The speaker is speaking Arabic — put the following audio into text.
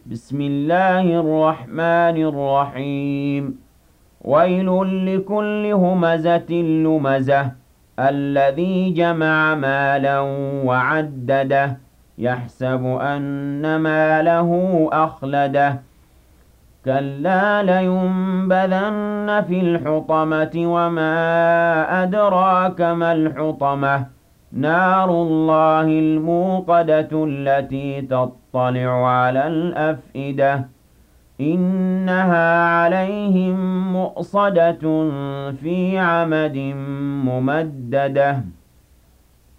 بسم الله الرحمن الرحيم ويل لكل همزة لمزة الذي جمع مالا وعدده يحسب أن ماله أخلده كلا لينبذن في الحطمة وما أدراك ما الحطمة نار الله الموقدة التي تطلع على الأفئدة إنها عليهم مؤصدة في عمد ممددة